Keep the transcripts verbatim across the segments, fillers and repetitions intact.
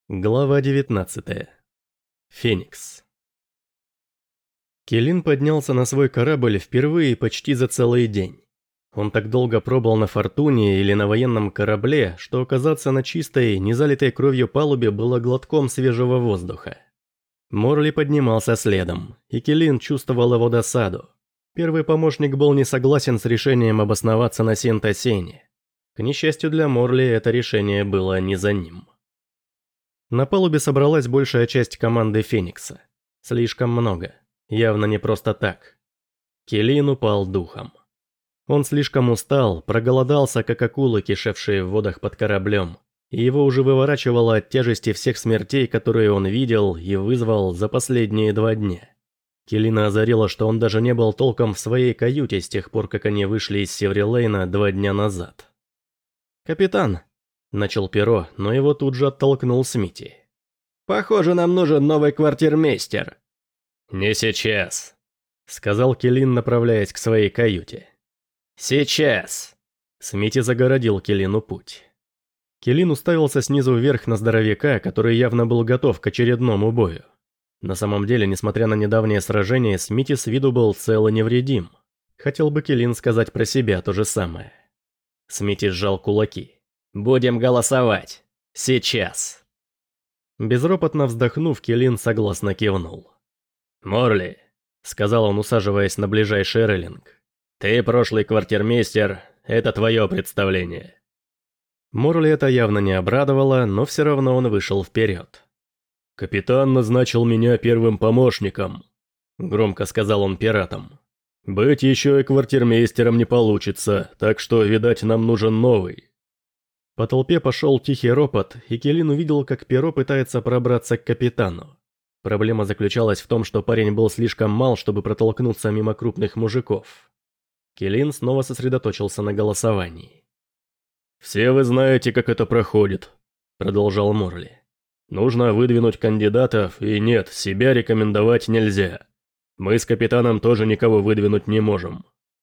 Глава девятнадцатая. Феникс. Келин поднялся на свой корабль впервые почти за целый день. Он так долго пробыл на Фортуне или на военном корабле, что оказаться на чистой, не залитой кровью палубе было глотком свежего воздуха. Морли поднимался следом, и Келин чувствовал его досаду. Первый помощник был не согласен с решением обосноваться на Сент-Осене. К несчастью для Морли, это решение было не за ним. На палубе собралась большая часть команды Феникса. Слишком много. Явно не просто так. Келин упал духом. Он слишком устал, проголодался, как акулы, кишевшие в водах под кораблем, и его уже выворачивало от тяжести всех смертей, которые он видел и вызвал за последние два дня. Келина озарило, что он даже не был толком в своей каюте с тех пор, как они вышли из Севрилейна два дня назад. «Капитан!» – начал Перо, но его тут же оттолкнул Смити. «Похоже, нам нужен новый квартирмейстер». «Не сейчас», – сказал Келин, направляясь к своей каюте. «Сейчас!» Смити загородил Келину путь. Келин уставился снизу вверх на здоровяка, который явно был готов к очередному бою. На самом деле, несмотря на недавнее сражение, Смити с виду был цел и невредим. Хотел бы Келин сказать про себя то же самое. Смити сжал кулаки. «Будем голосовать. Сейчас!» Безропотно вздохнув, Келин согласно кивнул. «Морли», — сказал он, усаживаясь на ближайший рейлинг. «ты прошлый квартирмейстер, это твое представление». Морли это явно не обрадовало, но все равно он вышел вперед. «Капитан назначил меня первым помощником», — громко сказал он пиратам. «Быть еще и квартирмейстером не получится, так что, видать, нам нужен новый». По толпе пошел тихий ропот, и Келин увидел, как Перо пытается пробраться к капитану. Проблема заключалась в том, что парень был слишком мал, чтобы протолкнуться мимо крупных мужиков. Келин снова сосредоточился на голосовании. «Все вы знаете, как это проходит», — продолжал Морли. «Нужно выдвинуть кандидатов, и нет, себя рекомендовать нельзя. Мы с капитаном тоже никого выдвинуть не можем».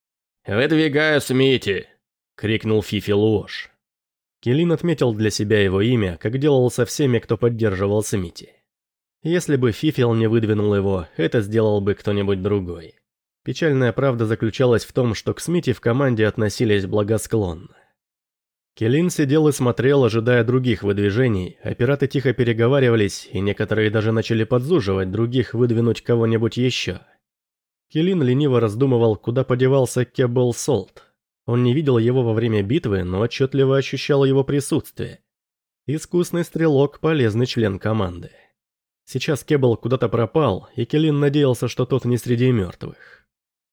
«Выдвигаю Смити!» — крикнул Фифи Луош. Келин отметил для себя его имя, как делал со всеми, кто поддерживал Смити. Если бы Фифил не выдвинул его, это сделал бы кто-нибудь другой. Печальная правда заключалась в том, что к Смити в команде относились благосклонно. Келин сидел и смотрел, ожидая других выдвижений, а пираты тихо переговаривались, и некоторые даже начали подзуживать других выдвинуть кого-нибудь еще. Келин лениво раздумывал, куда подевался Кеббл Солт. Он не видел его во время битвы, но отчетливо ощущал его присутствие. Искусный стрелок – полезный член команды. Сейчас Кеббл куда-то пропал, и Келин надеялся, что тот не среди мертвых.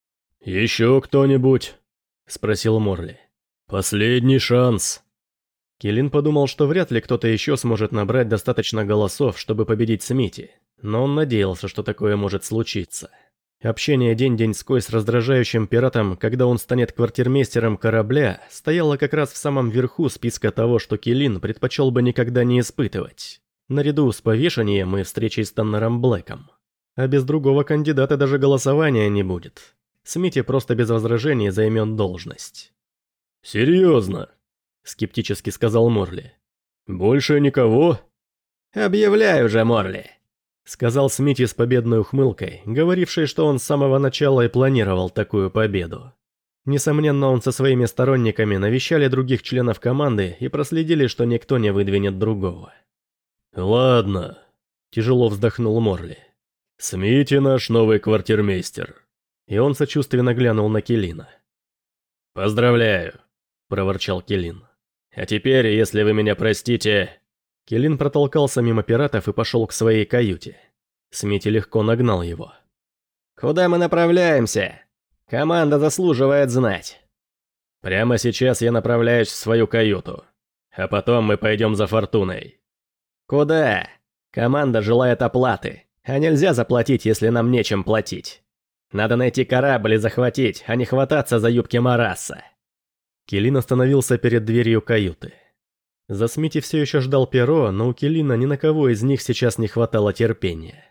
«Еще кто-нибудь?» – спросил Морли. «Последний шанс». Келин подумал, что вряд ли кто-то еще сможет набрать достаточно голосов, чтобы победить Смити, но он надеялся, что такое может случиться. Общение день-деньской с раздражающим пиратом, когда он станет квартирмейстером корабля, стояло как раз в самом верху списка того, что Келин предпочел бы никогда не испытывать. Наряду с повешением и встречей с Таннером Блэком. А без другого кандидата даже голосования не будет. Смити просто без возражений займет должность. «Серьезно?» – скептически сказал Морли. «Больше никого?» «Объявляю же, Морли!» — сказал Смити с победной ухмылкой, говоривший, что он с самого начала и планировал такую победу. Несомненно, он со своими сторонниками навещали других членов команды и проследили, что никто не выдвинет другого. «Ладно», — тяжело вздохнул Морли. «Смити наш новый квартирмейстер». И он сочувственно глянул на Келина. «Поздравляю», — проворчал Келин. «А теперь, если вы меня простите...» Келин протолкался мимо пиратов и пошел к своей каюте. Смити легко нагнал его. «Куда мы направляемся? Команда заслуживает знать». «Прямо сейчас я направляюсь в свою каюту. А потом мы пойдем за Фортуной». «Куда? Команда желает оплаты. А нельзя заплатить, если нам нечем платить. Надо найти корабль и захватить, а не хвататься за юбки Мараса». Келин остановился перед дверью каюты. За Смити все еще ждал Перо, но у Келина ни на кого из них сейчас не хватало терпения.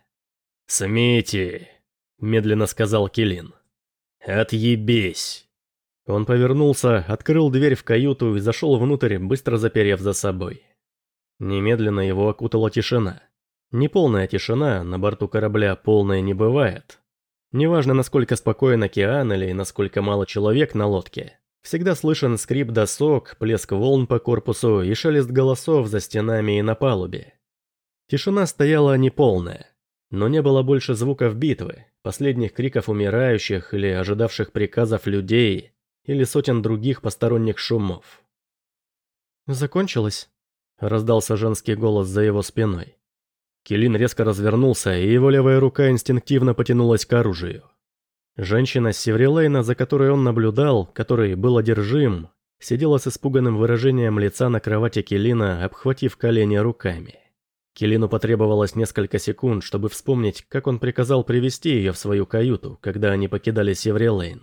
«Смити», — медленно сказал Келин, — «отъебись». Он повернулся, открыл дверь в каюту и зашел внутрь, быстро заперев за собой. Немедленно его окутала тишина. Неполная тишина, на борту корабля полной не бывает. Неважно, насколько спокоен океан или насколько мало человек на лодке, всегда слышен скрип досок, плеск волн по корпусу и шелест голосов за стенами и на палубе. Тишина стояла неполная, но не было больше звуков битвы, последних криков умирающих или ожидавших приказов людей, или сотен других посторонних шумов. «Закончилось?» – раздался женский голос за его спиной. Келин резко развернулся, и его левая рука инстинктивно потянулась к оружию. Женщина с Севрилейна, за которой он наблюдал, который был одержим, сидела с испуганным выражением лица на кровати Келина, обхватив колени руками. Келину потребовалось несколько секунд, чтобы вспомнить, как он приказал привести ее в свою каюту, когда они покидали Севрилейн.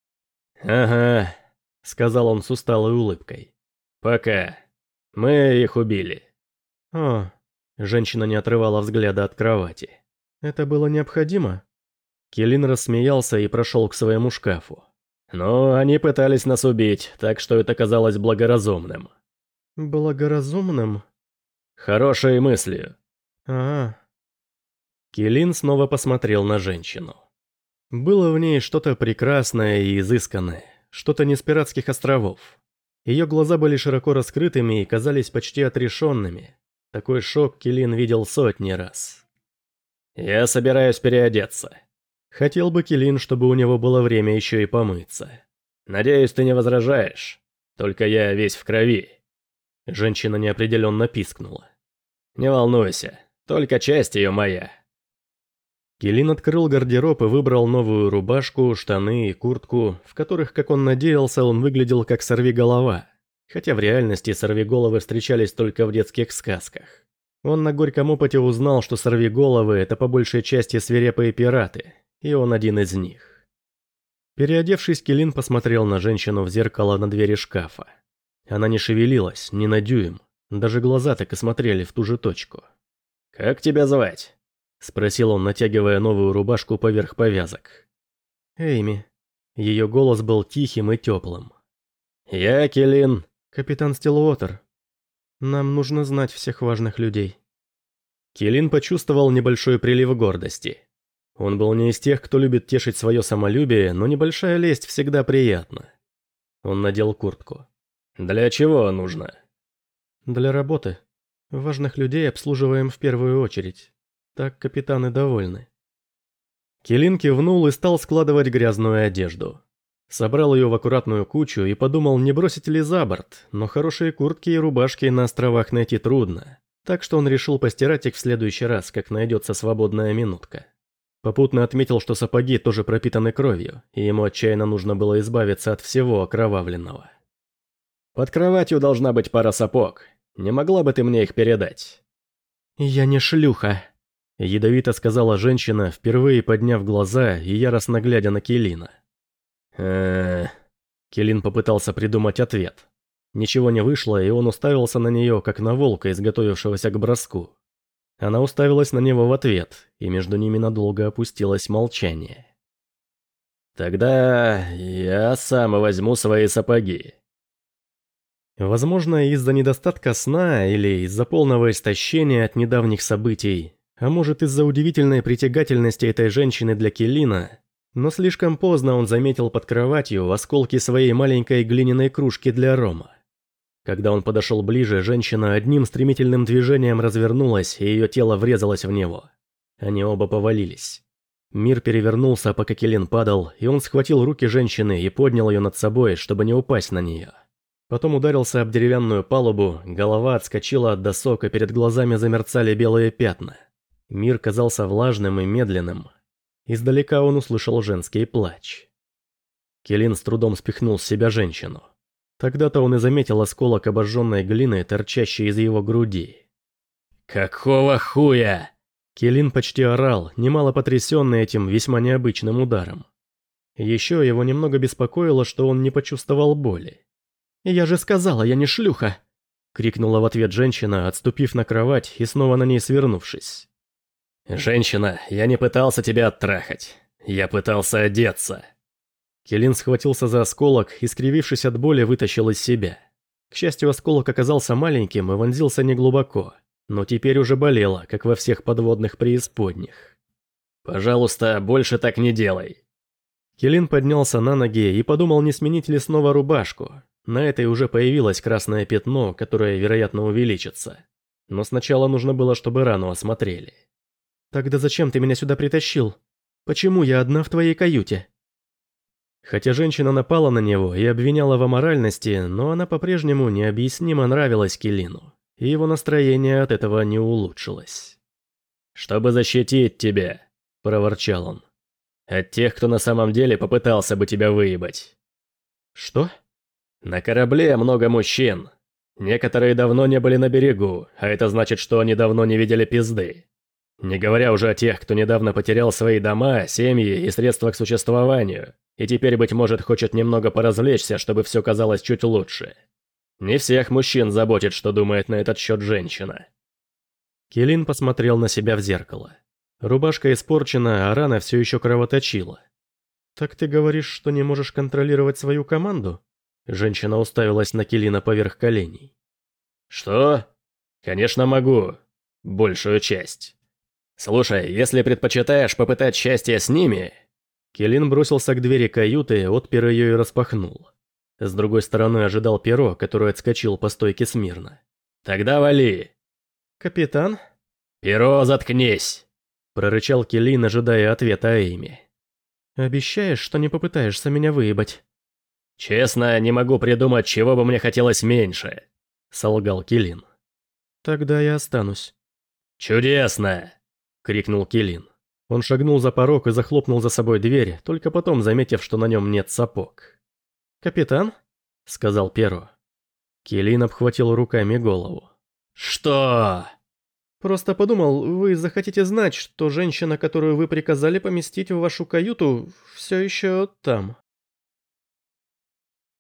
«Ага», — сказал он с усталой улыбкой. «Пока. Мы их убили». «О». Женщина не отрывала взгляда от кровати. «Это было необходимо?» Келин рассмеялся и прошел к своему шкафу. «Ну, они пытались нас убить, так что это казалось благоразумным». «Благоразумным?» «Хорошей мыслью». «А-а». Келин снова посмотрел на женщину. Было в ней что-то прекрасное и изысканное, что-то не с пиратских островов. Ее глаза были широко раскрытыми и казались почти отрешенными. Такой шок Келин видел сотни раз. «Я собираюсь переодеться». Хотел бы Келин, чтобы у него было время еще и помыться. «Надеюсь, ты не возражаешь. Только я весь в крови». Женщина неопределенно пискнула. «Не волнуйся, только часть ее моя». Келин открыл гардероб и выбрал новую рубашку, штаны и куртку, в которых, как он надеялся, он выглядел как сорвиголова. Хотя в реальности сорвиголовы встречались только в детских сказках. Он на горьком опыте узнал, что сорвиголовы – это по большей части свирепые пираты, и он один из них. Переодевшись, Келин посмотрел на женщину в зеркало на двери шкафа. Она не шевелилась, ни на дюйм, даже глаза так и смотрели в ту же точку. «Как тебя звать?» – спросил он, натягивая новую рубашку поверх повязок. «Эйми». Ее голос был тихим и теплым. «Я Келин». «Капитан Стиллуотер, нам нужно знать всех важных людей». Келин почувствовал небольшой прилив гордости. Он был не из тех, кто любит тешить свое самолюбие, но небольшая лесть всегда приятна. Он надел куртку. «Для чего нужно?» «Для работы. Важных людей обслуживаем в первую очередь. Так капитаны довольны». Келин кивнул и стал складывать грязную одежду. Собрал ее в аккуратную кучу и подумал, не бросить ли за борт, но хорошие куртки и рубашки на островах найти трудно, так что он решил постирать их в следующий раз, как найдется свободная минутка. Попутно отметил, что сапоги тоже пропитаны кровью, и ему отчаянно нужно было избавиться от всего окровавленного. «Под кроватью должна быть пара сапог. Не могла бы ты мне их передать?» «Я не шлюха», — ядовито сказала женщина, впервые подняв глаза и яростно глядя на Келина. э Келин попытался придумать ответ. Ничего не вышло, и он уставился на нее, как на волка, изготовившегося к броску. Она уставилась на него в ответ, и между ними надолго опустилось молчание. «Тогда я сам возьму свои сапоги». Возможно, из-за недостатка сна или из-за полного истощения от недавних событий, а может из-за удивительной притягательности этой женщины для Келина, но слишком поздно он заметил под кроватью осколки своей маленькой глиняной кружки для рома. Когда он подошел ближе, женщина одним стремительным движением развернулась, и ее тело врезалось в него. Они оба повалились. Мир перевернулся, пока Келин падал, и он схватил руки женщины и поднял ее над собой, чтобы не упасть на нее. Потом ударился об деревянную палубу, голова отскочила от досок, и перед глазами замерцали белые пятна. Мир казался влажным и медленным. Издалека он услышал женский плач. Келин с трудом спихнул с себя женщину. Тогда-то он и заметил осколок обожженной глины, торчащий из его груди. «Какого хуя?» Келин почти орал, немало потрясенный этим весьма необычным ударом. Еще его немного беспокоило, что он не почувствовал боли. «Я же сказала, я не шлюха!» — крикнула в ответ женщина, отступив на кровать и снова на ней свернувшись. «Женщина, я не пытался тебя оттрахать. Я пытался одеться». Келин схватился за осколок и, скривившись от боли, вытащил из себя. К счастью, осколок оказался маленьким и вонзился неглубоко, но теперь уже болело, как во всех подводных преисподних. «Пожалуйста, больше так не делай». Келин поднялся на ноги и подумал, не сменить ли снова рубашку. На этой уже появилось красное пятно, которое, вероятно, увеличится. Но сначала нужно было, чтобы рану осмотрели. «Тогда зачем ты меня сюда притащил? Почему я одна в твоей каюте?» Хотя женщина напала на него и обвиняла в аморальности, но она по-прежнему необъяснимо нравилась Келину, и его настроение от этого не улучшилось. «Чтобы защитить тебя», – проворчал он. «От тех, кто на самом деле попытался бы тебя выебать». «Что?» «На корабле много мужчин. Некоторые давно не были на берегу, а это значит, что они давно не видели пизды. Не говоря уже о тех, кто недавно потерял свои дома, семьи и средства к существованию, и теперь, быть может, хочет немного поразвлечься, чтобы все казалось чуть лучше. Не всех мужчин заботит, что думает на этот счет женщина». Келин посмотрел на себя в зеркало. Рубашка испорчена, а рана все еще кровоточила. «Так ты говоришь, что не можешь контролировать свою команду?» Женщина уставилась на Келина поверх коленей. «Что? Конечно могу. Большую часть. Слушай, если предпочитаешь попытать счастье с ними...» Келин бросился к двери каюты, отпер ее и распахнул. С другой стороны ожидал Перо, который отскочил по стойке смирно. «Тогда вали!» «Капитан?» «Перо, заткнись!» Прорычал Келин, ожидая ответа Эйми. «Обещаешь, что не попытаешься меня выебать?» «Честно, не могу придумать, чего бы мне хотелось меньше», — солгал Келин. «Тогда я останусь». «Чудесно!» — крикнул Келин. Он шагнул за порог и захлопнул за собой дверь, только потом заметив, что на нем нет сапог. «Капитан?» — сказал Перо. Келин обхватил руками голову. «Что?» «Просто подумал, вы захотите знать, что женщина, которую вы приказали поместить в вашу каюту, все еще там».